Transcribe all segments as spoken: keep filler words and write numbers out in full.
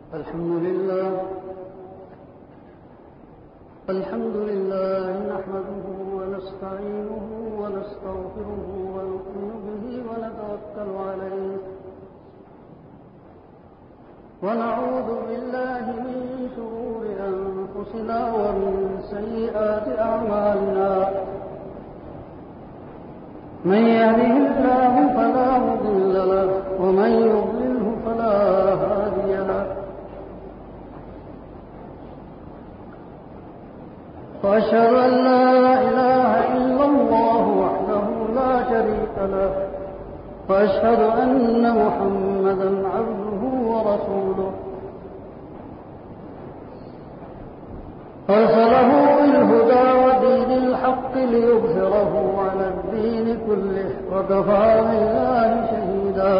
الحمد لله الحمد لله نحمده ونستعينه ونستغفره ونؤمن به ونتوكل عليه ونعوذ بالله من شرور أنفسنا ومن سيئات أعمالنا من يهده الله فلا مضل له ومن يضلله فلا هادي له وأشهد أن لا إله إلا الله وحده لا شريك له وأشهد أن محمدا عبده ورسوله أرسله بالهدى ودين الحق ليظهره على الدين كله وكفى بالله شهيدا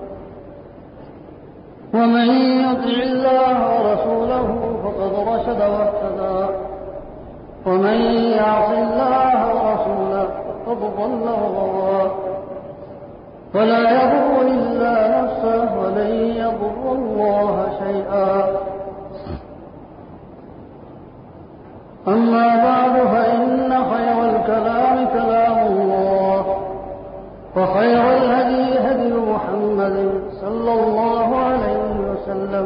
ومن يطع الله ورسوله فقد رشد واهتدى ومن يعص الله ورسوله فقد ضل وغوى ولا يضر إلا نفسه ولن يضر الله شيئا أما بعد فإن خير الكلام كلام الله وخير الهدي هدي محمد صلى الله عليه وسلم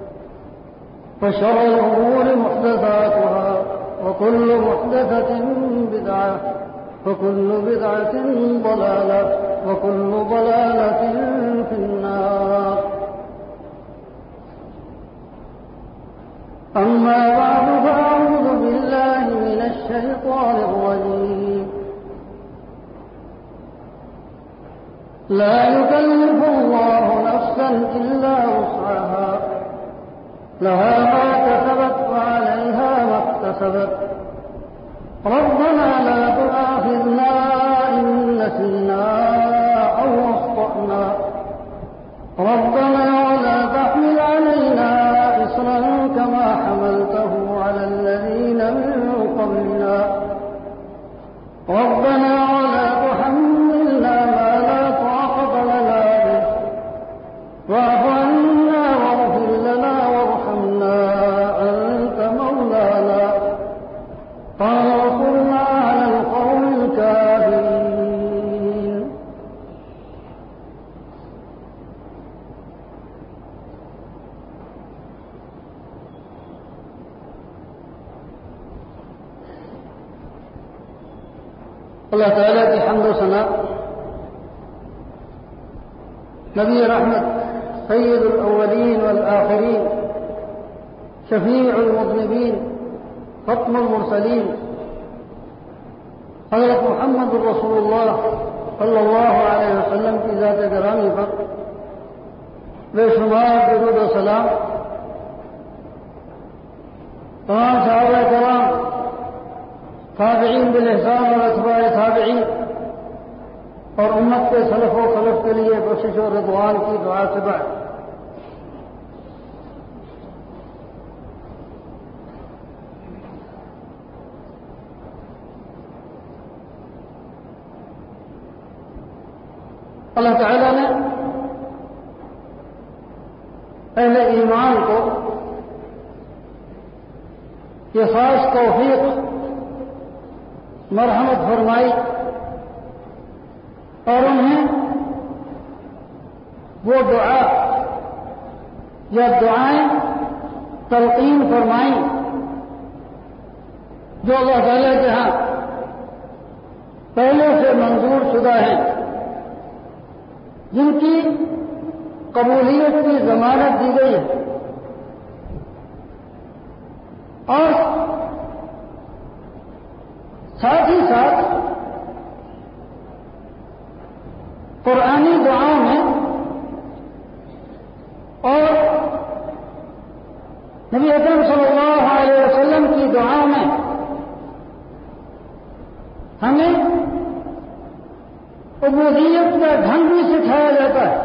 وشر الأمور محدثاتها وكل محدثة بدعة وكل بدعة ضلالة وكل ضلالة في النار أما بعد فأعوذ بالله من الشيطان الرجيم لا يكلف الله نفسا إلا وسعها لها ما كسبت وعليها ما اكتسبت ربنا لا تؤاخذنا إن نسينا أو أخطأنا ربنا ولا تحمل علينا إصرا كما حملته على الذين من قبلنا ربنا ولا تحملنا ما لا طاقة لنا به واعف عنا واغفر لنا وارحمنا أنت مولانا فانصرنا على القوم الكافرين. اللہ تعالیٰ کی حمد و ثنا نبی رحمت سید الاولین والآخرین شفیع المذنبین ختم المرسلین حضرت محمد رسول اللہ صلی اللہ علیہ وسلم کی ذات گرامی پر بے شمار درود و سلام تمام صحابہ کرام تابعین بالاحسان اور اتباع تابعین اور امت کے سلف و خلف کے لیے کوشش و رضوان کی دعا سے بعد اللہ تعالیٰ نے اہل ایمان کو یہ خاص توفیق مرحمت فرمائی اور انہیں وہ دعا یا دعائیں تلقین فرمائیں جو اللہ تعالیٰ کے ہاں پہلے سے منظور شدہ ہیں، جن کی قبولیت کی ضمانت دی گئی ہے اور ساتھ ہی ساتھ قرآنی دعاؤں میں اور نبی اکرم صلی اللہ علیہ وسلم کی دعاؤں میں ہمیں عبودیت کا ڈھنگ بھی سکھایا جاتا ہے.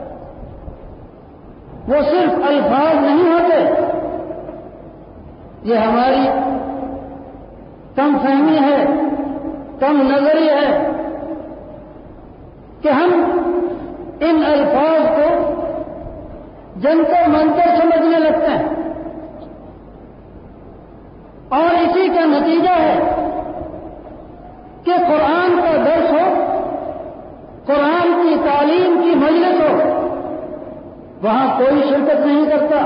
وہ صرف الفاظ نہیں ہوتے، یہ ہماری کم فہمی ہے، کم نظری ہے کہ ہم ان الفاظ کو جنتر منتر سمجھنے لگتے ہیں، اور اسی کا نتیجہ ہے کہ قرآن کا درس ہو، قرآن کی تعلیم کی مجلس ہو، وہاں کوئی شرکت نہیں کرتا،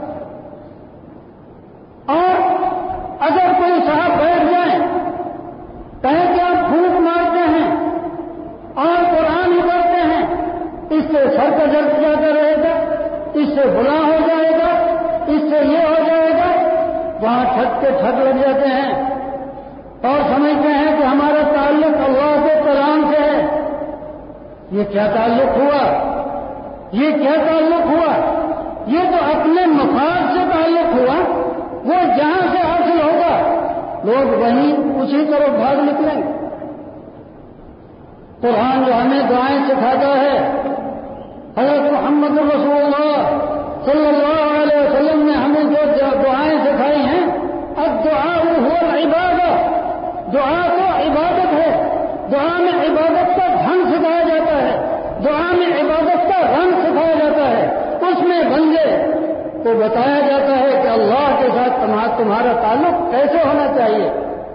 اور اگر کوئی صاحب بیٹھ جائیں کہیں کہ آپ پھونک مارتے ہیں اور قرآن ہی پڑھتے ہیں، اس سے سر کا درد جاتا رہے گا، اس سے بلا ہو جائے گا، اس سے یہ ہو جائے گا، وہاں ٹھگ کے ٹھگ لگ جاتے ہیں اور سمجھتے ہیں کہ ہمارا تعلق اللہ کے کلام سے ہے۔ یہ کیا تعلق ہوا؟ یہ کیا تعلق ہوا؟ یہ تو اپنے مفاد سے تعلق ہوا، وہ جہاں سے حاصل ہوگا لوگ وہیں اسی طرف بھاگ نکلیں گے۔ قرآن جو ہمیں دعائیں سکھاتا ہے، حضرت محمد رسول اللہ صلی اللہ علیہ وسلم نے ہمیں جو دعائیں سکھائی ہیں، الدعاء هو العبادہ، دعا تو عبادت ہے، دعا میں عبادت کا ڈھنگ سکھایا جاتا ہے، دعا میں عبادت کا رنگ سکھایا جاتا ہے، اس میں بندے کو بتایا جاتا ہے کہ اللہ کے ساتھ تمہارا تعلق کیسے ہونا چاہیے۔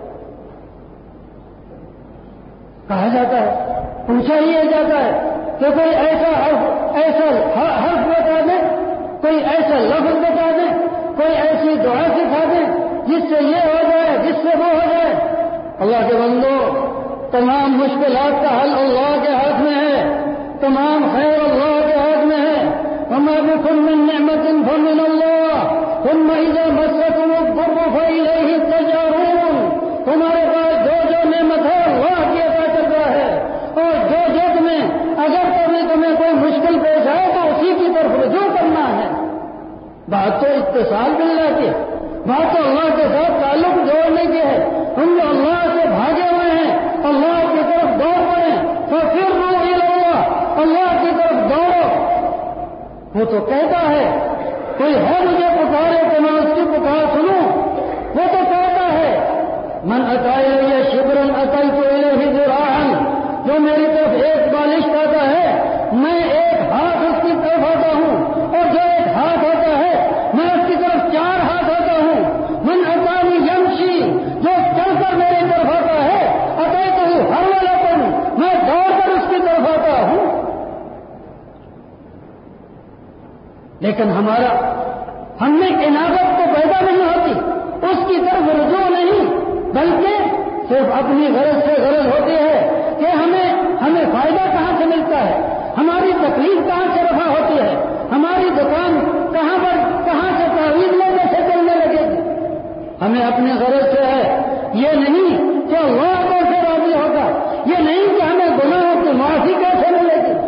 کہا جاتا ہے، پوچھا ہی جاتا ہے کہ کوئی ایسا حرف ایسا حرف بتا دیں، کوئی ایسا لفظ بتا دیں، کوئی ایسی دعا سکھا دیں جس سے یہ ہو جائے، جس سے وہ ہو جائے۔ اللہ کے بندو، تمام مشکلات کا حل اللہ کے ہاتھ میں ہے، تمام خیر اللہ کے ہاتھ میں ہے۔ وما بكم من نعمة فمن الله ثم إذا مسكم الضر فإليه تجأرون۔ تمہارے پاس جو جو نعمت ہے اللہ کی عطا کرتا ہے، اور جو جو تمہیں اگر کبھی تمہیں کوئی مشکل پیش آئے تو اسی کی طرف رجوع کرنا ہے۔ بات تو اتصال باللہ کی، بات تو اللہ کے ساتھ تعلق جوڑنے کی ہے۔ ہم جو اللہ سے بھاگے ہوئے ہیں، اللہ کی طرف دوڑ پڑے، ففروا إلى الله، اللہ کی طرف دوڑو۔ وہ تو کہتا ہے، کوئی ہے مجھے پکارے تو میں اس کی پکار سنوں، وہ تو کہتا ہے من أتى إلي شبرا أتيت إليه ذراعا، جو میری طرف ایک بالش آتا ہے میں ایک ہاتھ اس کی طرف آتا ہوں، اور جو ایک ہاتھ آتا ہے میں اس کی طرف چار ہاتھ آتا ہوں۔ من أتاني يمشي، جو چل کر میری طرف آتا ہے، أتيته هرولة، میں دوڑ کر اس کی طرف آتا ہوں۔ لیکن ہمارا ہم میں عنابت تو پیدا نہیں ہوتی، اس کی طرف رجوع نہیں، بلکہ صرف اپنی غرض سے غرض ہوتی ہے کہ ہمیں ہمیں فائدہ کہاں سے ملتا ہے، ہماری تکلیف کہاں سے رفع ہوتی ہے، ہماری دکان کہاں پر کہاں سے تعویذ لینے سے چلنے لگے گی۔ ہمیں اپنی غرض سے ہے، یہ نہیں کہ اللہ کیسے راضی ہوگا، یہ نہیں کہ ہمیں گناہوں کی معافی کیسے ملے گی۔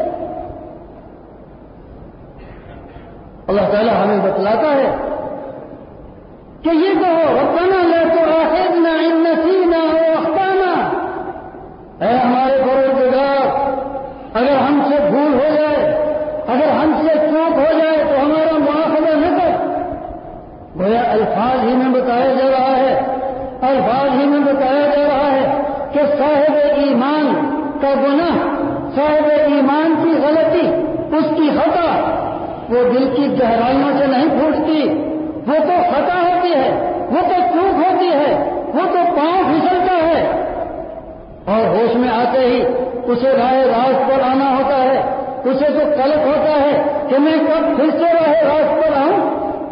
اللہ تعالیٰ ہمیں بتلاتا ہے کہ یہ کہو ربنا لا تؤاخذنا ان نسینا او اخطانا، اے ہمارے پروردگار اگر ہم سے بھول ہو جائے، اگر ہم سے چوک ہو جائے تو ہمارا مواخذہ نہ کر۔ گویا الفاظ ہی میں بتایا جا رہا ہے، الفاظ ہی میں بتایا جا رہا ہے کہ صاحب ایمان کا گناہ، صاحب ایمان کی غلطی، اس کی خطا وہ دل کی گہرائیوں سے نہیں پھوٹتی، وہ تو خطا ہوتی ہے، وہ تو چوک ہوتی ہے، وہ تو پاؤں پھسلتا ہے، اور ہوش میں آتے ہی اسے راہ راست پر آنا ہوتا ہے، اسے تو قلق ہوتا ہے کہ میں کب پھر سے راہ راست پر آؤں۔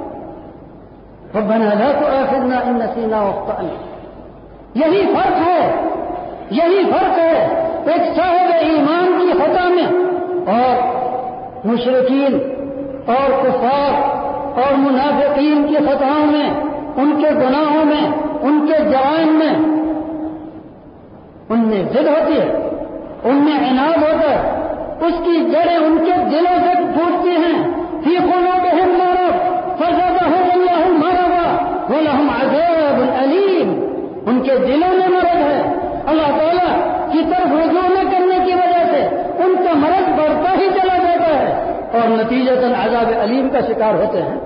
ربنا لا تؤاخذنا ان نسینا واخطأنا، یہی فرق ہے، یہی فرق ہے ایک صاحب ایمان کی خطا میں اور مشرکین اور کفار اور منافقین کی خطاؤں میں، ان کے گناہوں میں، ان کے جرائم میں۔ ان میں ضد ہوتی ہے، ان میں عناد ہوتا ہے، اس کی جڑیں ان کے دلوں سے پھوٹتی ہیں۔ فی قلوبہم مرض فزادہم اللہ مرضا ولہم عذاب علیم، ان کے دلوں میں مرض ہے، اللہ تعالیٰ کی طرف رجوع نہ کرنے کی وجہ سے ان کا مرض بڑھتا ہی چلا جاتا ہے، اور نتیجتاً عذاب علیم کا شکار ہوتے ہیں۔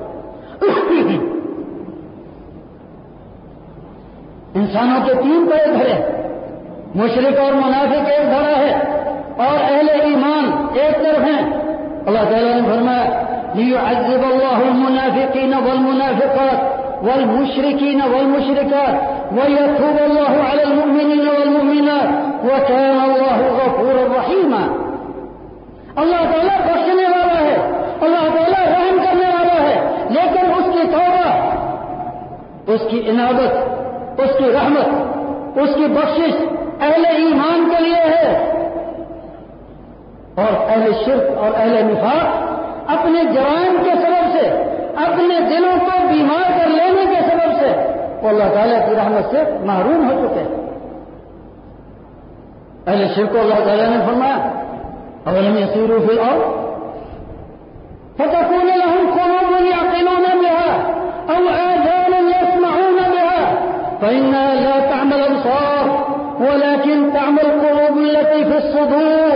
انسانوں کے تین بڑے دھڑے، مشرک اور منافق ایک دھڑا ہے، اور اہل ایمان ایک طرف ہیں۔ اللہ تعالیٰ نے فرمایا ليعذب الله المنافقين والمنافقات والمشركين والمشركات ويتوب الله على المؤمنين والمؤمنات وكان الله غفورا رحيما. اللہ تعالیٰ بخشنے والا ہے، اللہ تعالیٰ رحم کرنے والا ہے، لیکن اس کی توبہ، اس کی عنابت، اس کی رحمت، اس کی بخشش اہل ایمان کے لیے ہے، اور اہل شرک اور اہل نفاق اپنے جرائم کے سبب سے، اپنے دلوں کو بیمار کر لینے کے سبب سے وہ اللہ تعالیٰ کی رحمت سے محروم ہو چکے ہیں. اہل شرک کو اللہ تعالیٰ نے فرمایا اولم يسيروا في الارض فتكون لهم قلوب يعقلون بها او آذان يسمعون بها فإنها لا تعمى الابصار ولكن تعمى القلوب التي في الصدور.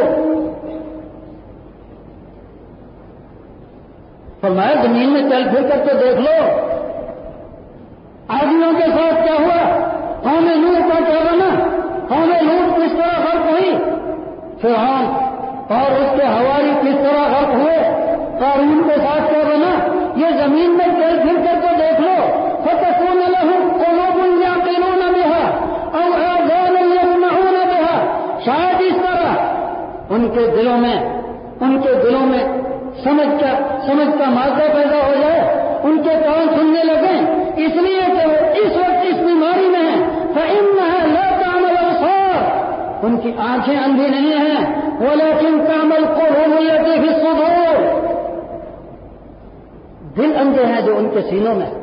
فرمایا زمین میں چل پھر کر تو دیکھ لو آدمیوں کے ساتھ کیا ہوا، قوم لوط کا کیا بنا، قوم لوط کس طرح غرق ہوئی، فرعون اور اس کے حواری کس طرح غرق ہوئے، قارون کے ساتھ کیا بنا. یہ زمین میں چل پھر کر تو دیکھ لو. فتكون لهم قلوب يعقلون بها او آذان يسمعون بها، شاید اس طرح ان کے دلوں میں ان کے دلوں میں سمجھ کا سمجھ کا مادہ پیدا ہو جائے، ان کے کان سننے لگیں، اس لیے کہ وہ اس وقت اس بیماری میں ہیں. فإنها لا تعمى الأبصار، ان کی آنکھیں اندھی نہیں ہیں، ولكن تعمى القلوب التي في الصدور، دل اندھے ہیں جو ان کے سینوں میں.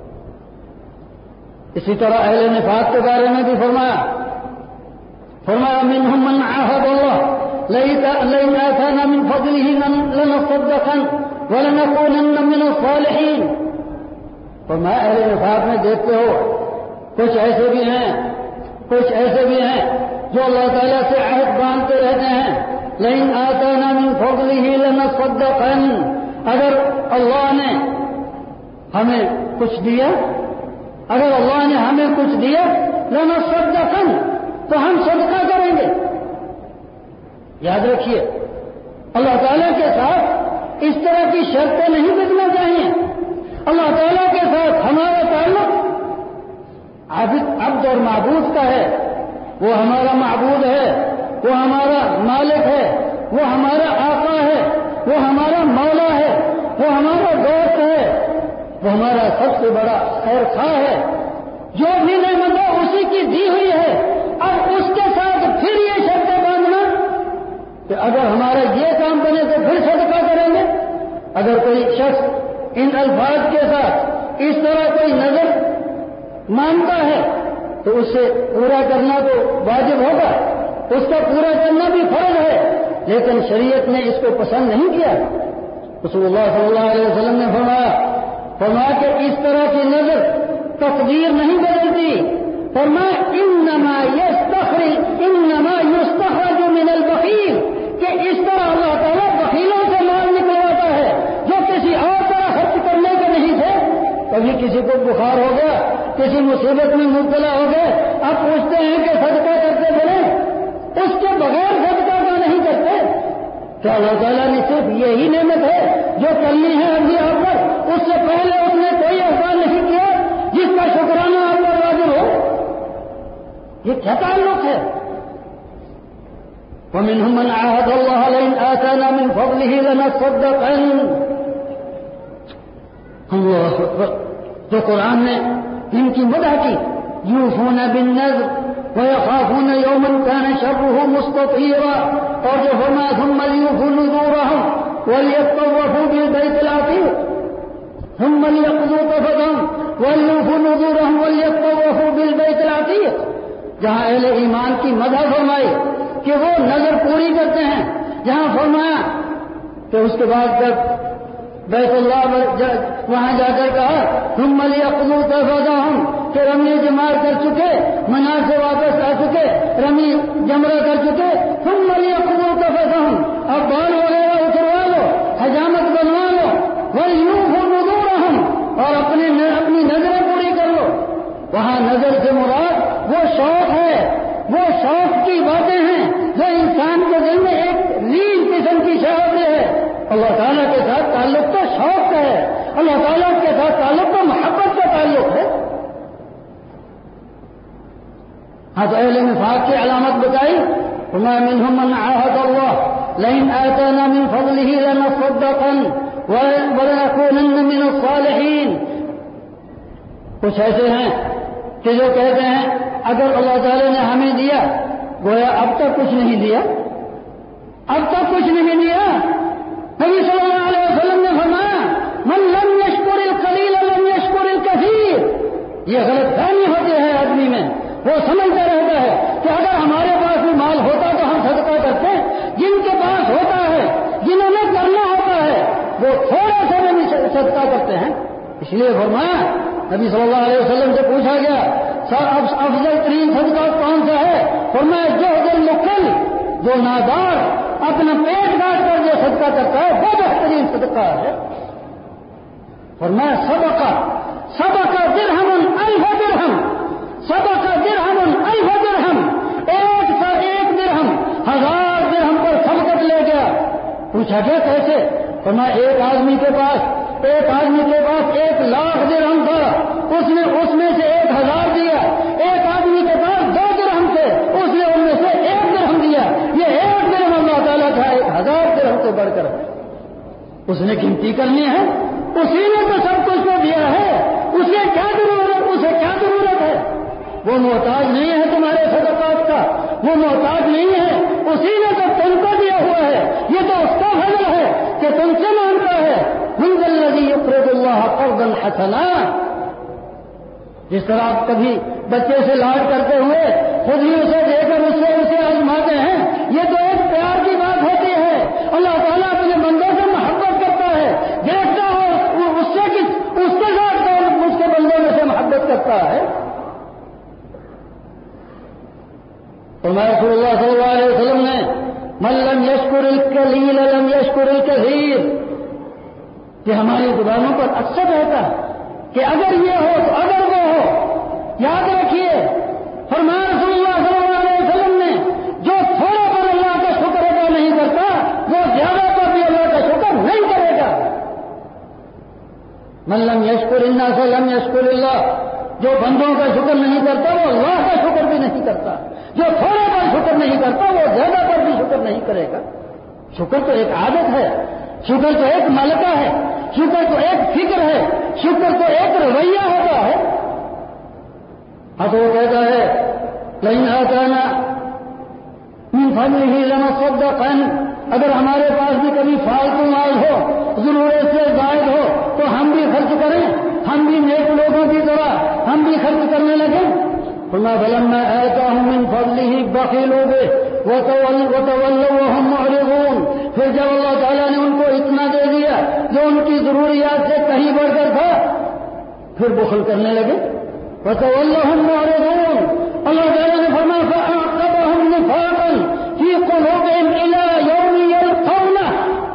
اسی طرح اہل نفاق کے بارے میں بھی فرمایا فرمایا منهم من عاهد الله لئن آتانا من فضله لنصدقن ولنكونن من الصالحين. فرمایا اہل نفاق میں دیکھتے ہو کچھ ایسے بھی ہیں کچھ ایسے بھی ہیں جو اللہ تعالیٰ سے عہد باندھتے رہتے ہیں. لئن آتانا من فضله لنصدقن، اگر اللہ نے ہمیں کچھ دیا اگر اللہ نے ہمیں کچھ دیا لنصدقن، تو ہم صدقہ کریں گے. یاد رکھیے اللہ تعالیٰ کے ساتھ اس طرح کی شرطیں نہیں بننا چاہیے. اللہ تعالیٰ کے ساتھ ہمارا تعلق عبد اور معبود کا ہے. وہ ہمارا معبود ہے، وہ ہمارا مالک ہے، وہ ہمارا آقا ہے، وہ ہمارا مولا ہے، وہ ہمارا دوست ہے، وہ ہمارا سب سے بڑا خیر خواہ ہے. جو بھی نعمت اسی کی دی ہوئی ہے. اب اس کے ساتھ پھر یہ شرط باندھنا کہ اگر ہمارا یہ کام بنے تو پھر صدقہ کریں گے. اگر کوئی شخص ان الفاظ کے ساتھ اس طرح کوئی نظر مانتا ہے تو اس سے پورا کرنا تو واجب ہوگا، اس کا پورا کرنا بھی فرض ہے، لیکن شریعت نے اس کو پسند نہیں کیا. رسول اللہ صلی اللہ علیہ وسلم نے فرمایا فرمایا کہ اس طرح کی نظر تقدیر نہیں بدلتی. فرمایا انما یستخرج انما یستخرج من البخیل، کہ اس طرح اللہ تعالیٰ بخیلوں سے مال نکلواتا ہے جو کسی اور طرح خرچ کرنے کے نہیں تھے. کبھی کسی کو بخار ہو گیا، کسی مصیبت میں مبتلا ہو گئے، اب پوچھتے ہیں کہ صدقہ کرتے بنے، اس کے بغیر صدقہ کا نہیں کرتے. کیا اللہ تعالیٰ نے صرف یہی نعمت ہے جو کرنی ہے ابھی آپ پر، اس سے پہلے اس نے کوئی احسان نہیں کیا جس کا شکرانہ آپ پر واجب ہو؟ یہ کیا تعلق ہے؟ ومنهم من عاهد الله لئن آتانا من فضله لنصدقن. اللہ اکبر. تو قرآن نے ان کی مدح کی، یوفون بالنذر ويخافون يوما كان شره مستطيرا، اور جو فرمایا ثم ليوفوا نذورهم وليطوفوا بالبيت العتيق ثم ليقضوا تفثهم وليوفوا نذورهم وليطوفوا بالبيت العتيق. جہاں اہل ایمان کی مدح فرمائی کہ وہ نظر پوری کرتے ہیں، جہاں فرمایا کہ اس کے بعد جب بیت اللہ وہاں جا کر کہا ثم ليقضوا تفثهم کہ رمی جمار کر چکے، منار سے واپس آ چکے، رمی جمرہ کر چکے، ثم ليقضوا تفثهم، اب بال وغیرہ اتروا لو، حجامت بنوا لو، وَلْيُوفُوا نُذُورَهُمْ، اور اپنے اپنی نظریں پوری کر لو. وہاں نظر سے مراد وہ شوق ہے، وہ شوق کی باتیں ہیں جو انسان کے دل میں ایک ریل قسم کی شہرت ہے. اللہ تعالیٰ کے ساتھ تعلق تو شوق اللہ تعالیٰ کے ساتھ تعلق تو محبت کا تعلق ہے. ہاں تو اہل نفاق کی علامت بتائی. وما منهم من عاهد الله لئن آتانا من فضله لنصدقن ولنكونن من الصالحين. کچھ ایسے ہیں کہ جو کہتے ہیں اگر اللہ تعالی نے ہمیں دیا, گویا اب تک کچھ نہیں دیا, اب تک کچھ نہیں دیا. نبی صلی اللہ علیہ وسلم نے فرمایا من لم يشكر القليل لم يشكر الكثير. یہ غلط فہمی ہوتی ہے آدمی میں. وہ سمجھتا رہتا ہے کہ اگر ہمارے پاس بھی مال ہوتا تو ہم صدقہ کرتے. جن کے پاس ہوتا ہے, جنہوں نے کرنا ہوتا ہے, وہ تھوڑا سا بھی صدقہ کرتے ہیں. اس لیے فرمایا نبی صلی اللہ علیہ وسلم سے پوچھا گیا افضل ترین صدقہ کون سا ہے؟ فرمایا جو دل مکل, جو نادار اپنا پیٹ کاٹ کر جو صدقہ کرتا ہے وہ بہترین صدقہ ہے. فرمایا صدقہ صدقہ درہم الف درہم, صدقہ درہم الف درہم, ایک سا ایک درہم ہزار درہم پر صدقت لے گیا. پوچھا گیا کیسے؟ فرمایا ایک آدمی کے پاس ایک آدمی کے پاس ایک لاکھ درہم تھا, اس نے اس میں سے ایک ہزار دیا. ایک آدمی کے پاس دو درہم تھے, اس نے ان میں سے ایک درہم دیا. یہ ایک درہم اللہ تعالیٰ کا ایک ہزار درہم سے بڑھ کر ہے. اس نے گنتی کرنی ہے, اسی نے تو سب کچھ کو دیا ہے. اسے کیا ضرورت اسے کیا ضرورت ہے؟ وہ محتاج نہیں ہے تمہارے صدقات کا, وہ محتاج نہیں ہے. اسی نے تو تم کو دیا ہوا ہے. یہ تو اس کا فضل ہے کہ تم سے مانگتا ہے. من ذا الذی یقرض اللہ قرضا حسنا. جس طرح آپ کبھی بچے سے لاڈ کرتے ہوئے خود ہی اسے دے کر اس سے اسے آزماتے ہیں, یہ تو ایک پیار کی بات ہوتی ہے. اللہ تعالیٰ اپنے بندوں سے محبت کرتا ہے, دیکھتا ہے اس سے کس اس کے ساتھ اس کے بندوں میں سے محبت کرتا ہے. فرمایا رسول اللہ صلی اللہ علیہ وسلم نے من لم یشکر القلیل لم یشکر الکثیر. کہ ہماری زبانوں پر اکثر رہتا ہے کہ اگر یہ ہو تو اگر وہ ہو. یاد رکھیے فرمایا رسول اللہ صلی اللہ علیہ وسلم نے جو تھوڑا پر اللہ کا شکر ادا نہیں کرتا وہ زیادہ پر بھی اللہ کا شکر نہیں کرے گا. من لم یشکر الناس لم یشکر اللہ. جو بندوں کا شکر نہیں کرتا وہ اللہ کا شکر بھی نہیں کرتا. جو تھوڑا پر شکر نہیں کرتا وہ زیادہ پر بھی شکر نہیں کرے گا. شکر تو ایک عادت ہے, شکر تو ایک ملکہ ہے, شکر تو ایک فکر ہے, شکر تو ایک رویہ ہوتا ہے. اب وہ کہتا ہے لئن آتانا من فضلہ لنصدقن. اگر ہمارے پاس بھی کبھی فالتو مال ہو, ضرورت سے زائد ہو, تو ہم بھی خرچ کریں, ہم بھی نیک لوگوں کی طرح ہم بھی خرچ کرنے لگیں. فرمایا فلما آتاهم من فضله بخلوا به وتولوا وهم معرضون. پھر جب اللہ تعالیٰ نے ان کو اتنا دے دیا جو ان کی ضروریات سے کہیں بڑھ کر تھا, پھر بخل کرنے لگے. وتولوا وهم معرضون. اللہ تعالیٰ نے فرمایا فأعقبهم نفاقا في قلوبهم إلى يوم يلقونه.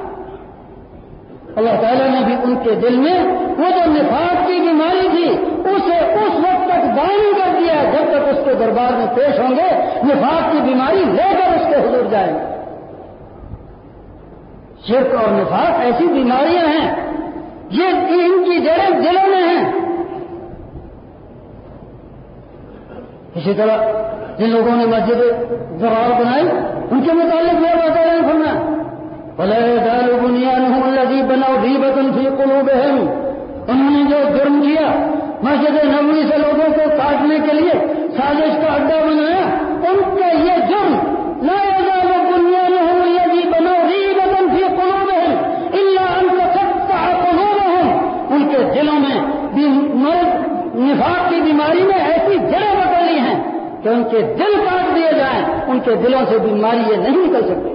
اللہ تعالیٰ نے بھی ان کے دل میں وہ جو نفاق کی بیماری تھی اسے اس وقت تک دائم کر دیا جب تک اس کے دربار میں پیش ہوں گے نفاق کی بیماری لے کر اس کے حضور جائیں گے. شرک اور نفاق ایسی بیماریاں ہیں, یہ ان کی جڑیں دلوں میں ہیں. اسی طرح جن لوگوں نے مسجد ضرار بنائی ان کے متعلق یہ بتا رہے ہیں فرمایا وَلَا يَزَالُ بُنْيَانُهُمُ الَّذِي بَنَوْا رِيبَةً فِي قُلُوبِهِمْ. انہوں نے جو جرم کیا مسجد نبوی سے لوگوں کو کاٹنے کے لیے سازش کا اڈا بنایا, ان کا یہ جرم لَا يَزَالُ بُنْيَانُهُمُ الَّذِي بَنَوْا رِيبَةً فِي قُلُوبِهِمْ إِلَّا أَن تَقَطَّعَ قُلُوبُهُم. ان کے دلوں میں مرض نفاق کی بیماری میں ایسی جڑیں پکڑ لی ہیں کہ ان کے دل کاٹ دیے جائیں, ان کے دلوں سے بیماری یہ نہیں نکل سکتی.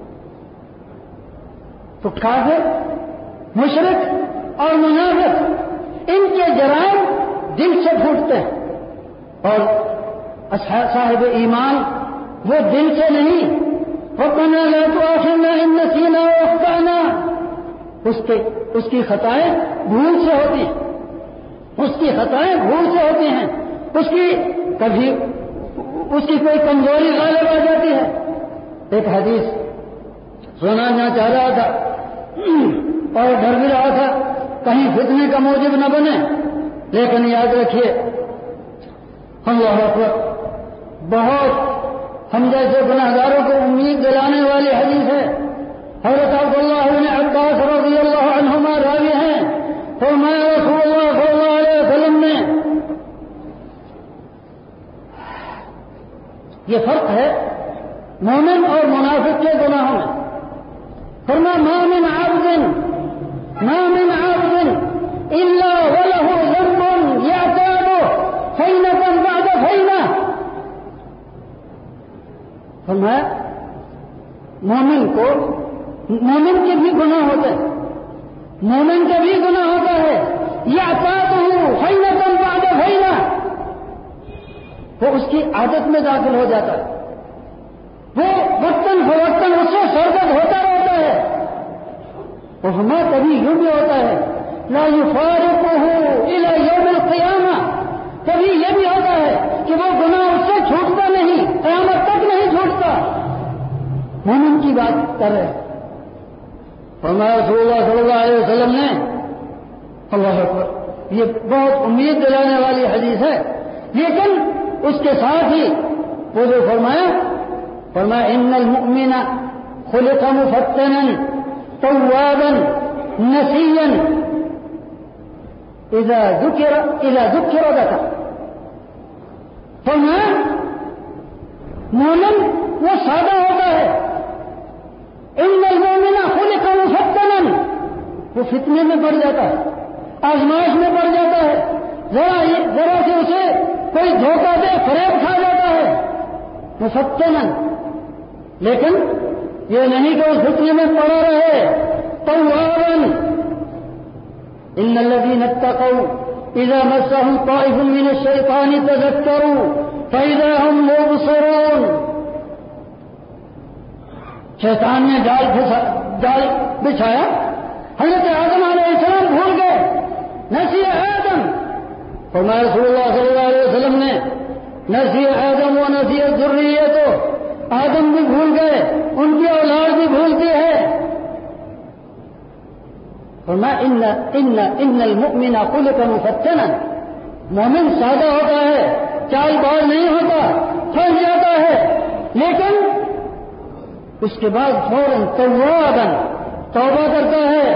تو کافر, مشرک اور منافق ان کے جرائم دل سے پھوٹتے ہیں, اور صاحب ایمان وہ دل سے نہیں. ربنا لا تؤاخذنا ان نسينا واخطأنا. اس کے اس کی خطائیں بھول سے ہوتی ہیں, اس کی خطائیں بھول سے ہوتی ہیں, اس کی کبھی اس کی کوئی کمزوری غالب آ جاتی ہے. ایک حدیث سنانا چاہ رہا تھا اور ڈر بھی رہا تھا کہیں فتنے کا موجب نہ بنے. لیکن یاد رکھیے اللہ اکبر، بہت ہم جیسے گناہگاروں کو امید دلانے والی حدیث ہے. حضرت عبداللہ بن عباس رضی اللہ عنہما راوی ہیں، فرمایا رسول اللہ صلی اللہ علیہ وسلم نے، یہ فرق ہے مومن اور منافق کے گناہوں میں. فرمایا ما من عبد ما من عبد الا وله ذنب يعتاد فينة بعد فينة. فرمایا مومن کو مومن کے بھی گناہ ہوتے ہیں، مومن کا بھی گناہ ہوتا ہے. يعتاده فينة بعد فينة، وہ اس کی عادت میں داخل ہو جاتا ہے، وہ وقتاً فوقتاً اس سے سرگرم ہوتا رہتا ہے. اور ہمیں کبھی یوں بھی ہوتا ہے لا يفارقه الى يوم القيامة، کبھی یہ بھی ہوتا ہے کہ وہ گناہ اس سے چھوٹتا نہیں، قیامت تک نہیں چھوٹتا. مومن کی بات کر رہے ہیں. فرمایا رسول اللہ صلی اللہ علیہ وسلم نے، اللہ اکبر، یہ بہت امید دلانے والی حدیث ہے. لیکن اس کے ساتھ ہی وہ جو فرمایا فرمایا ان المؤمن خلق مفتنا توابا نسيا اذا ذكر اذا ذكر ذكر. فرمایا مومن وہ سادہ ہوتا ہے. ان المؤمن خلق مفتنا، وہ فتنے میں پڑ جاتا ہے، آزمائش میں پڑ جاتا ہے، ذرا ذرا سے اسے کوئی دھوکہ دے، فریب کھا جاتا ہے، مفتنا. لیکن یہ نہیں کہ اس فتنے میں پڑا رہے. توابا، ان الذين اتقوا اذا مسهم طائف من الشيطان تذكروا فاذا هم مبصرون. شیطان نے جال پھنسا جال بچھایا، حضرت آدم علیہ السلام بھول گئے، نسی آدم. فرمایا رسول اللہ صلی اللہ علیہ وسلم نے، نسی آدم و نسی ذریت، آدم بھی بھول گئے، ان کی اولاد بھی بھولتی ہے. فرمایا ان ان ان المؤمن خلق مفتنا، مومن سادہ ہوتا ہے، چال بال نہیں ہوتا، پھنس جاتا ہے. لیکن اس کے بعد فوراً توابا، توبہ کرتا ہے.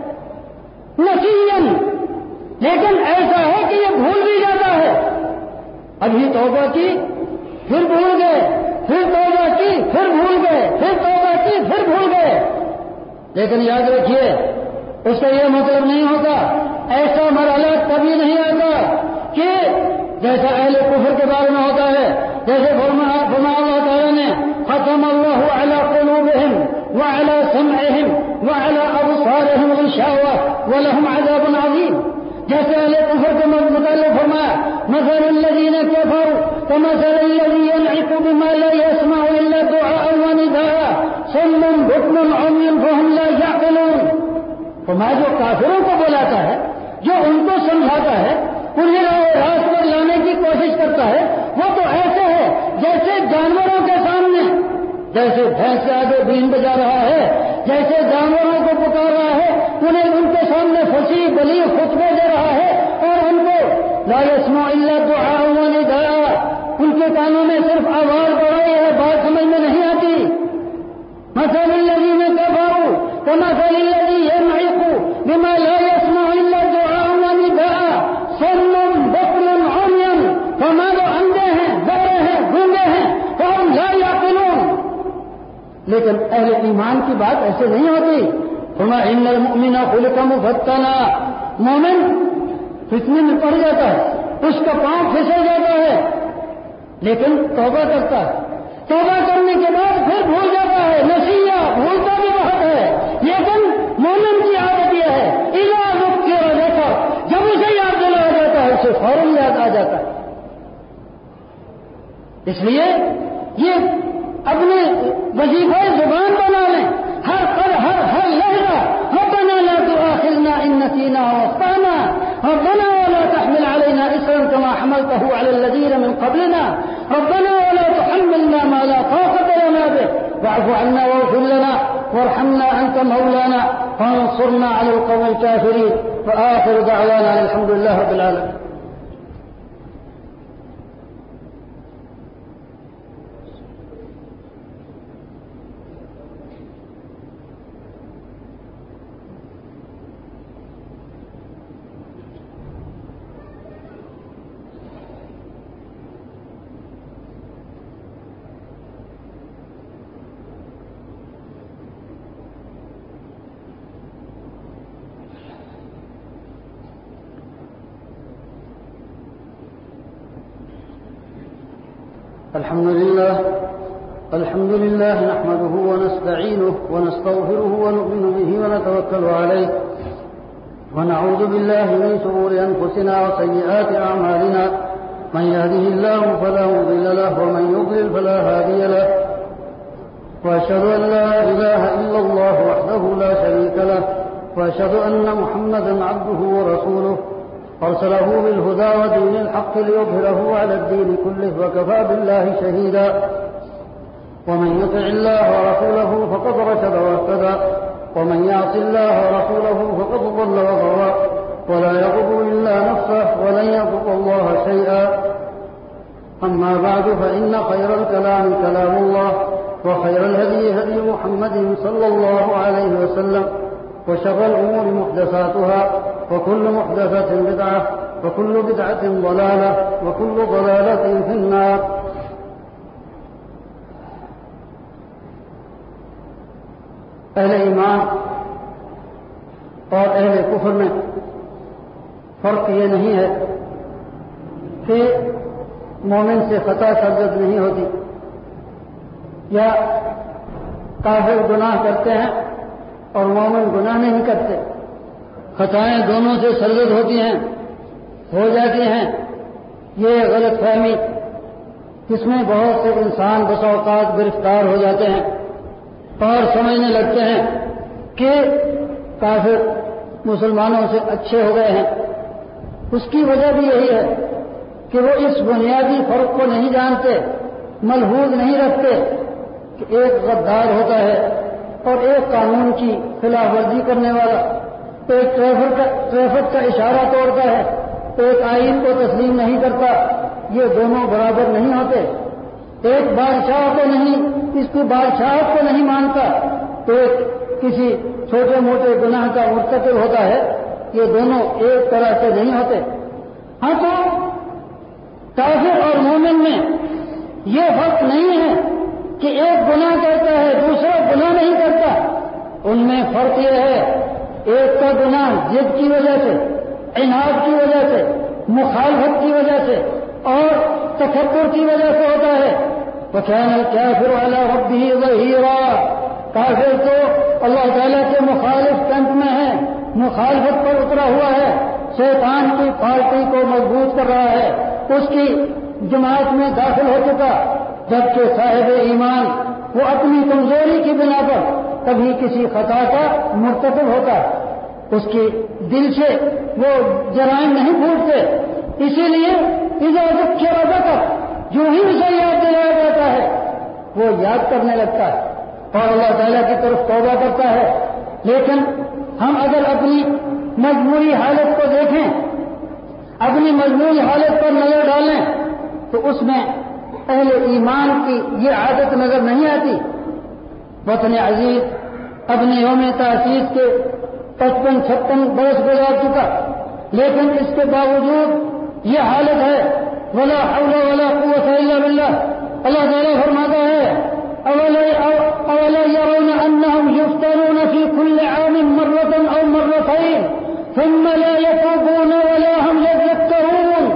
نسیا، لیکن ایسا ہے کہ یہ بھول بھی جاتا ہے. ابھی توبہ کی پھر بھول گئے، پھر توبہ کی پھر بھول گئے، پھر توبہ کی پھر بھول گئے. لیکن یاد رکھیے اس کا یہ مطلب نہیں ہوتا، ایسا مرحلہ کبھی نہیں آتا کہ جیسا اہل کفر کے بارے میں ہوتا ہے، جیسے فرمایا اللہ تعالیٰ نے ختم اللہ علی قلوبہم وعلی سمعہم وعلی ابصارہم غشاوہ ولہم عذاب عظیم. جیسے اہل کفر کے متعلق فرمایا مثل الذین کفروا کمثل الذی ینعق بما لا یسمع الا دعاء ونداء صم بکم عمی فہم لا یعقلون. فرمایا جو کافروں کو بلاتا ہے، جو ان کو سمجھاتا ہے، انہیں راست پر لانے کی کوشش کرتا ہے، وہ تو ایسے ہے جیسے جانوروں کے سامنے، جیسے بھینس کے آگے بین بجا رہا ہے، جیسے جانوروں کو پکار رہا ہے، انہیں ان کے سامنے فصیح بلیغ خطبے دے رہا ہے، اور ان کو لا يسمع الا دعاء ونداء، ان کے کانوں میں صرف آواز بڑھائی ہے، بات سمجھ میں نہیں آتی. مثل الذین کفروا کمثل الذی ینعق بما لا يسمع الا دعاء ونداء صم بکم عمی. فرمایا جو اندھے ہیں، بہرے ہیں، گونگے ہیں، فہم لا یعقلون. لیکن اہل ایمان کی بات ایسے نہیں ہوتی. فرمایا ان المؤمن خلق مفتنا، مومن فتنے میں پڑ جاتا ہے، اس کا پاؤں پھسل جاتا ہے، لیکن توبہ کرتا ہے. توبہ کرنے کے بعد پھر بھول جاتا ہے، نسیہ، بھولتا بھی بہت ہے. لیکن مومن کی عادت یہ ہے اذا ذکر ذکر، جب اسے یاد دلایا جاتا ہے اسے فوراً یاد آ جاتا ہے. اس لیے یہ اپنے وظیفہ زبان بنا لیں، ہر ہر ہر ہر لہجہ ربنا لا تؤاخذنا ان نسينا واخطانا ربنا ولا تحمل علينا اصرا كما حملته على الذين من قبلنا ربنا ولا تحملنا ما لا طاقة لنا به واعف عنا واغفر لنا وارحمنا أنت مولانا فانصرنا على القوم الكافرين. وآخر دعوانا الحمد لله رب العالمين. الحمد لله الحمد لله نحمده ونستعينه ونستغفره ونؤمن به ونتوكل عليه ونعوذ بالله من شرور أنفسنا وسيئات أعمالنا من يهده الله فلا مضل له ومن يضلل فلا هادي له وأشهد أن لا إله إلا الله وحده لا شريك له وأشهد أن محمدا عبده ورسوله أرسله بالهدى ودين الحق ليظهره على الدين كله وكفى بالله شهيدا. ومن يطع الله ورسوله فقد رشد واهتدى ومن يعص الله ورسوله فقد ضل وغوى ولا يضر إلا نفسه ولن يضر الله شيئا. أما بعد فإن خير الكلام كلام الله وخير الهدي هدي محمد صلى الله عليه وسلم وشر الأمور محدثاتها وكل محدثة بدعة وكل بدعة ضلالة وكل ضلالة في النار. اہل ایمان اور اہل کفر میں فرق یہ نہیں ہے کہ مومن سے خطا سرزد نہیں ہوتی یا کافر گناہ کرتے ہیں اور مومن گناہ نہیں کرتے. خطائیں دونوں سے سرزد ہوتی ہیں، ہو جاتی ہیں. یہ غلط فہمی جس میں بہت سے انسان بس اوقات گرفتار ہو جاتے ہیں اور سمجھنے لگتے ہیں کہ کافر مسلمانوں سے اچھے ہو گئے ہیں. اس کی وجہ بھی یہی ہے کہ وہ اس بنیادی فرق کو نہیں جانتے، ملحوظ نہیں رکھتے کہ ایک غدار ہوتا ہے اور ایک قانون کی خلاف ورزی کرنے والا، ایک ٹریفک کا ٹریفک کا اشارہ توڑتا ہے، ایک آئین کو تسلیم نہیں کرتا. یہ دونوں برابر نہیں ہوتے. ایک بادشاہ کو نہیں، اس کی بادشاہت کو نہیں مانتا، ایک کسی چھوٹے موٹے گناہ کا مرتکب ہوتا ہے. یہ دونوں ایک طرح سے نہیں ہوتے. ہاں تو کافر اور مومن میں یہ فرق نہیں ہے کہ ایک گناہ کرتا ہے دوسرا گناہ نہیں کرتا. ان میں فرق یہ ہے ایک کا گناہ ضد کی وجہ سے، عناد کی وجہ سے، مخالفت کی وجہ سے اور تکبر کی وجہ سے ہوتا ہے. وَكَانَ الْكَافِرُ عَلَى رَبِّهِ ظَهِيرًا. کافر تو اللہ تعالیٰ کے مخالف کیمپ میں ہے، مخالفت پر اترا ہوا ہے، شیطان کی پارٹی کو مضبوط کر رہا ہے، اس کی جماعت میں داخل ہو چکا. جبکہ صاحب ایمان وہ اپنی کمزوری کی بنا پر کبھی کسی خطا کا مرتکب ہوتا، اس کے دل سے وہ جرائم نہیں پھوٹتے. اسی لیے اذا ذکر ذکر، جو ہی اسے یاد دلایا جاتا ہے وہ یاد کرنے لگتا ہے اور اللہ تعالیٰ کی طرف توبہ کرتا ہے. لیکن ہم اگر اپنی مجموعی حالت کو دیکھیں، اپنی مجموعی حالت پر نظر ڈالیں تو اس میں اہل ایمان کی یہ عادت نظر نہیں آتی. وطن عزیز اپنے یوم تاسیس کے پچپن چھپن برس گزار چکا، لیکن اس کے باوجود یہ حالت ہے. ولا حول ولا قوة الا بالله. اللہ تعالیٰ فرماتا ہے اولا يرون انهم يفتنون في كل عام مرة او مرتين ثم لا يتوبون ولا هم يذكرون.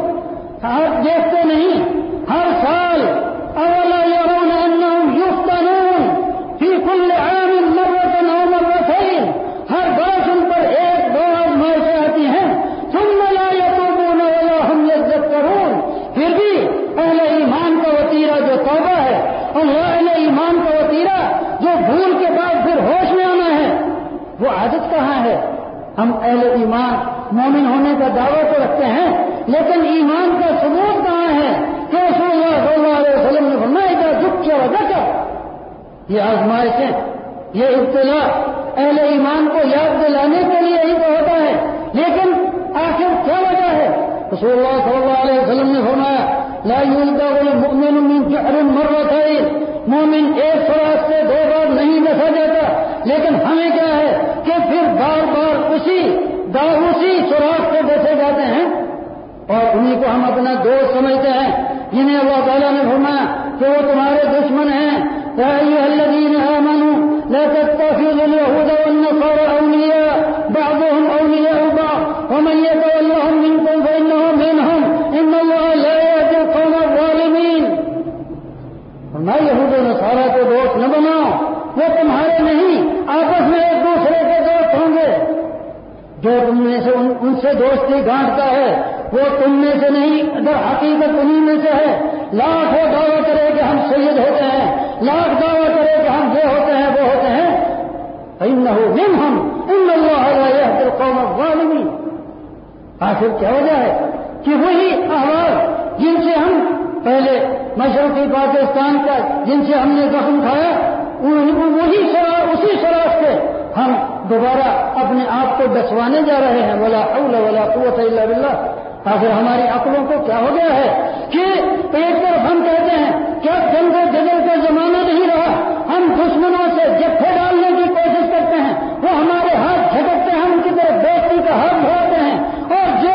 دیکھتے نہیں ہر سال اولا يرون انهم يفتنون في كل عام مرة او مرتين، ہر برس ان پر ایک دو آزمائشیں آتی ہیں. ثم لا يتوبون ولا هم يذكرون. پھر بھی اہل ایمان کا وطیرہ جو توبہ ہے اور اہل ایمان کا وطیرہ جو بھول کے بعد پھر ہوش میں آنا ہے، وہ عادت کہاں ہے؟ ہم اہل ایمان مومن ہونے کا دعویٰ تو رکھتے ہیں، لیکن ایمان کا ثبوت کہاں ہے کہ رسول اللہ صلی اللہ علیہ وسلم نے فرمایا کہ ذکر ذکر، یہ آزمائشیں، یہ ابتلا اہل ایمان کو یاد دلانے کے لیے ہی تو ہوتا ہے، لیکن آخر کیا وجہ ہے؟ رسول اللہ صلی اللہ علیہ وسلم نے فرمایا لا يلدغ المؤمن من جحر مرتين، مومن ایک سوراخ سے دو بار نہیں ڈسا جاتا، لیکن ہمیں کیا ہے کہ پھر بار بار اسی اسی سوراخ سے ڈسے جاتے ہیں اور انہیں کو ہم اپنا دوست سمجھتے ہیں، جنہیں اللہ تعالیٰ نے فرمایا کہ وہ تمہارے دشمن ہیں۔ يا أيها الذين آمنوا لا تتخذوا اليهود والنصارى أولياء بعضهم أولياء بعض ومن يتولهم منكم فإنه منهم إن الله لا يهدي القوم الظالمين۔ فرمایا یہود و نصارہ کو دوست نہ بناؤ، وہ تمہارے نہیں، آپس میں ایک دوسرے کے دوست ہوں گے۔ جو تم میں سے ان, ان سے دوستی گانٹتا ہے وہ تم میں سے نہیں، اگر حقیقت انہیں میں سے ہے۔ لاکھ وہ دعویٰ کرے کہ ہم سید ہوتے ہیں، لاکھ دعویٰ کرے کہ ہم یہ ہوتے ہیں وہ ہوتے ہیں، فإنه منهم إن الله لا يهدي القوم الظالمين۔ آخر کیا وجہ ہے کہ وہی احوال جن سے ہم پہلے مشرقی پاکستان کا جن سے ہم نے زخم کھایا، وہی شراب اسی شراب سے ہم دوبارہ اپنے آپ کو ڈسوانے جا رہے ہیں۔ ولا حول ولا قوت الا باللہ۔ آخر ہماری عقلوں کو کیا ہو گیا ہے کہ ایک طرف ہم کہتے ہیں کیا جنگ و جدل کا زمانہ نہیں رہا، ہم دشمنوں سے جتھے ڈالنے کی کوشش کرتے ہیں، وہ ہمارے ہاتھ جھٹکتے ہیں، ہم ان کی طرف دوستی کا ہاتھ بڑھاتے ہیں، اور جو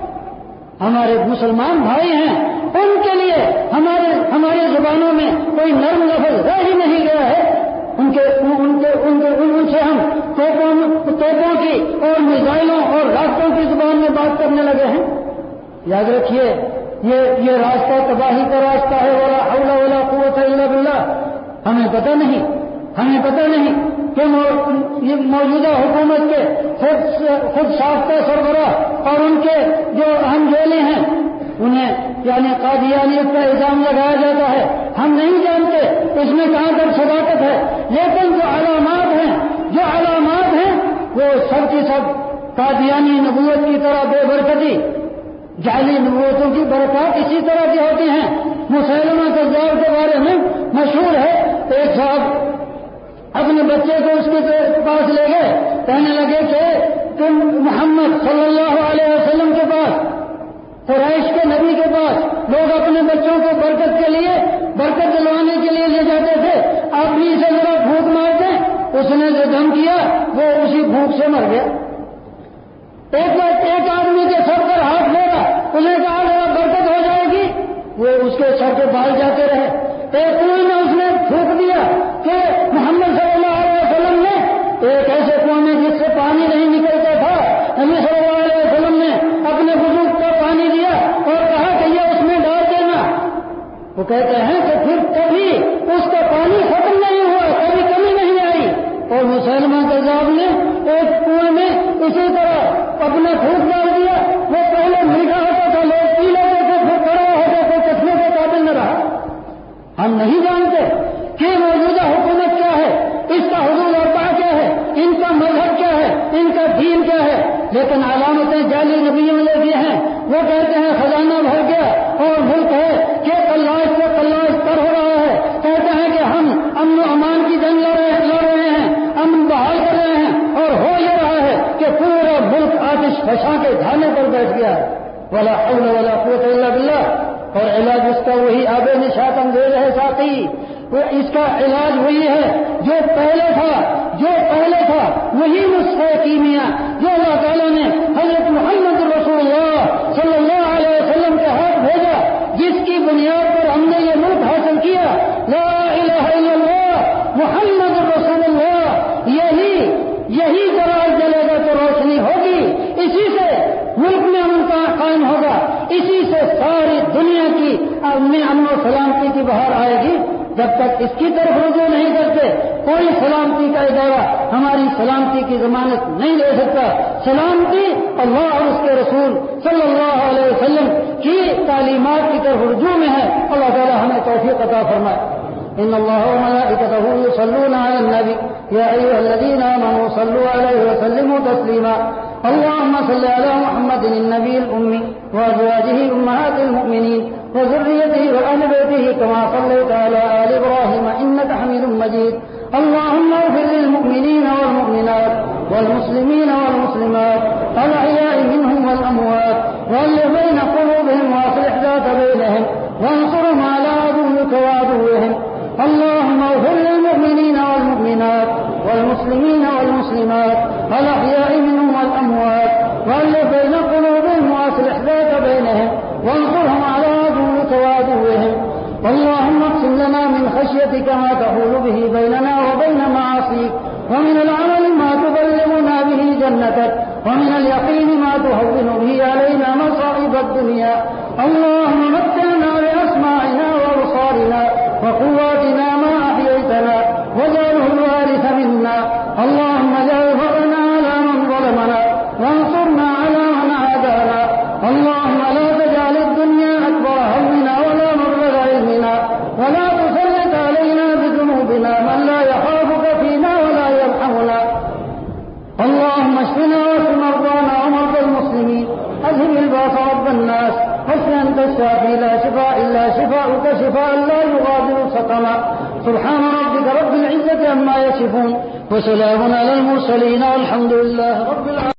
ہمارے مسلمان بھائی ہیں ان کے لیے ہمارے ہماری زبانوں میں کوئی نرم لفظ رہ ہی نہیں گیا ہے، ان کے ان کے ان کے ان سے ہم توپوں توپوں کی اور میزائلوں اور راستوں کی زبان میں بات کرنے لگے ہیں۔ یاد رکھیے یہ یہ راستہ تباہی کا راستہ ہے۔ ولا حول ولا قوت الا باللہ۔ ہمیں پتہ نہیں ہمیں پتہ نہیں کہ یہ موجودہ حکومت کے خود خود ساختہ سربراہ اور ان کے جو اہم جیلے ہیں انہیں یعنی قادیانیت کا الزام لگایا جاتا ہے، ہم نہیں جانتے اس میں کہاں تک صداقت ہے، لیکن جو علامات ہیں جو علامات ہیں وہ سب کی سب قادیانی نبوت کی طرح بے برکتی، جعلی نبوتوں کی برکات اسی طرح کی ہوتی ہیں۔ مسیلمہ کذاب کے بارے میں مشہور ہے، ایک صاحب اپنے بچے کو اس کے پاس لے گئے، کہنے لگے کہ تم محمد صلی اللہ علیہ وسلم کے پاس، قریش کے نبی کے پاس لوگ اپنے بچوں کو برکت کے لیے برکت دلوانے کے لیے لے جاتے تھے، آپ نے اسے ذرا بھوک مار دیں۔ اس نے جو دم کیا وہ اسی بھوک سے مر گیا۔ ایک ایک آدمی کے سر پر ہاتھ پھیرا، انہیں کہا ذرا برکت ہو جائے گی، وہ اس کے سر کے بال جاتے رہے۔ ایک کنویں میں اس نے پھونک دیا کہ محمد صلی اللہ علیہ وسلم نے ایک ایسے کنویں میں جس سے پانی نہیں نکلتا تھا، نبی صلی اللہ علیہ وسلم نے اپنے بزرگ کو پانی دیا اور کہا کہ یہ اس میں ڈال دینا۔ وہ کہتے ہیں کہ پھر کبھی اس کا پانی ختم نہیں ہوا، کبھی کمی نہیں آئی، اور مسلمہ کذاب نے ایک کنویں میں اسی طرح اپنا پھونک ڈال دیا۔ وہ پہلے میٹھا ہوتا تھا، لوگ پی لیتے تھے، پھر بڑا ہوتا تھا، چشمے کے قابل نہ رہا۔ ہم نہیں جانتے کہ موجودہ حکومت کیا ہے، اس کا حدود اربع کیا ہے، ان کا مذہب کیا ہے، ان کا دین کیا ہے، لیکن علامتیں جعلی نبیوں نے دی ہیں۔ وہ کہتے ہیں خزانہ بھر گیا اور ملک ہے کہ کلاش سے کلاش تر ہو رہا ہے، کہتے ہیں کہ ہم امن و امان کی جنگ لڑ رہے ہیں، امن بحال کر رہے ہیں، اور ہو یہ رہا ہے کہ پورا ملک آتش فشاں کے دھانے پر بیٹھ گیا ہے۔ ولا حول ولا قوت الا باللہ۔ اور علاج اس کا وہی آب نشاط انگیز ہے ساتھی، وہ اس کا علاج وہی ہے جو پہلے تھا جو پہلے تھا وہی نسخہ کیمیا جو اللہ تعالیٰ نے حضرت محمد رسول اللہ صلی اللہ علیہ وسلم کے ہاتھ بھیجا، جس کی بنیاد پر ہم نے یہ ملک حاصل کیا۔ لا الہ الا اللہ محمد رسول اللہ، یہی یہی قرار جلے گا تو روشنی ہوگی، اسی سے ملک میں امن قائم ہوگا، اسی سے ساری دنیا کی میں امن و سلامتی کی بہار آئے گی۔ جب تک اس کی طرف رجوع نہیں کرتے کوئی سلامتی کا ادارہ ہماری سلامتی کی ضمانت نہیں لے سکتا۔ سلامتی اللہ اور اس کے رسول صلی اللہ علیہ وسلم کی تعلیمات کی طرف رجوع میں ہے۔ اللہ تعالی ہمیں توفیق عطا فرمائے۔ ان اللہ وملائکتہ یصلون علی النبی یا ایھا الذین آمنوا صلوا علیہ وسلموا تسلیما۔ اللهم صل على محمد محمد النبي الأمي وأزواجه أمهات المؤمنين وذريته وأهل بيته كما صليت على آل إبراهيم إنك حميد مجيد. اللهم اغفر للمؤمنين والمؤمنات والمسلمين والمسلمات الأحياء منهم والأموات وألف بين قلوبهم وأصلح ذات بينهم وانصرهم على عدوك وعدوهم. اللهم اغفر للمؤمنين والمؤمنات والمسلمين والمسلمات الأحياء منهم والأموات وألف بين قلوبهم وأصلح ذات بينهم وانصرهم على عدوك وعدوهم. اللهم اقسم لنا من خشيتك ما تحول به بيننا وبين معاصيك ومن العمل ما تبلغنا به جنتك ومن اليقين ما تهون به علينا مصائب الدنيا. اللهم متعنا بأسماعنا وأبصارنا وقواتنا ما أحييتنا واجعله الوارث منا. اللهم اجعل ثأرنا على من ظلمنا وانصرنا على من عادانا. اللهم لا تجعل الدنيا أكبر همنا ولا مبلغ علمنا ولا تسلط علينا بذنوبنا من لا يخافك فينا ولا يرحمنا. اللهم اشفنا واشف مرضانا ومرضى المسلمين اذهب الباس رب الناس واشف انت الشافي لا شفاء الا شفاؤك شفاء لا يغادر سقما. سبحان ربك رب العزة عما يصفون وسلام على المرسلين والحمد لله رب العالمين.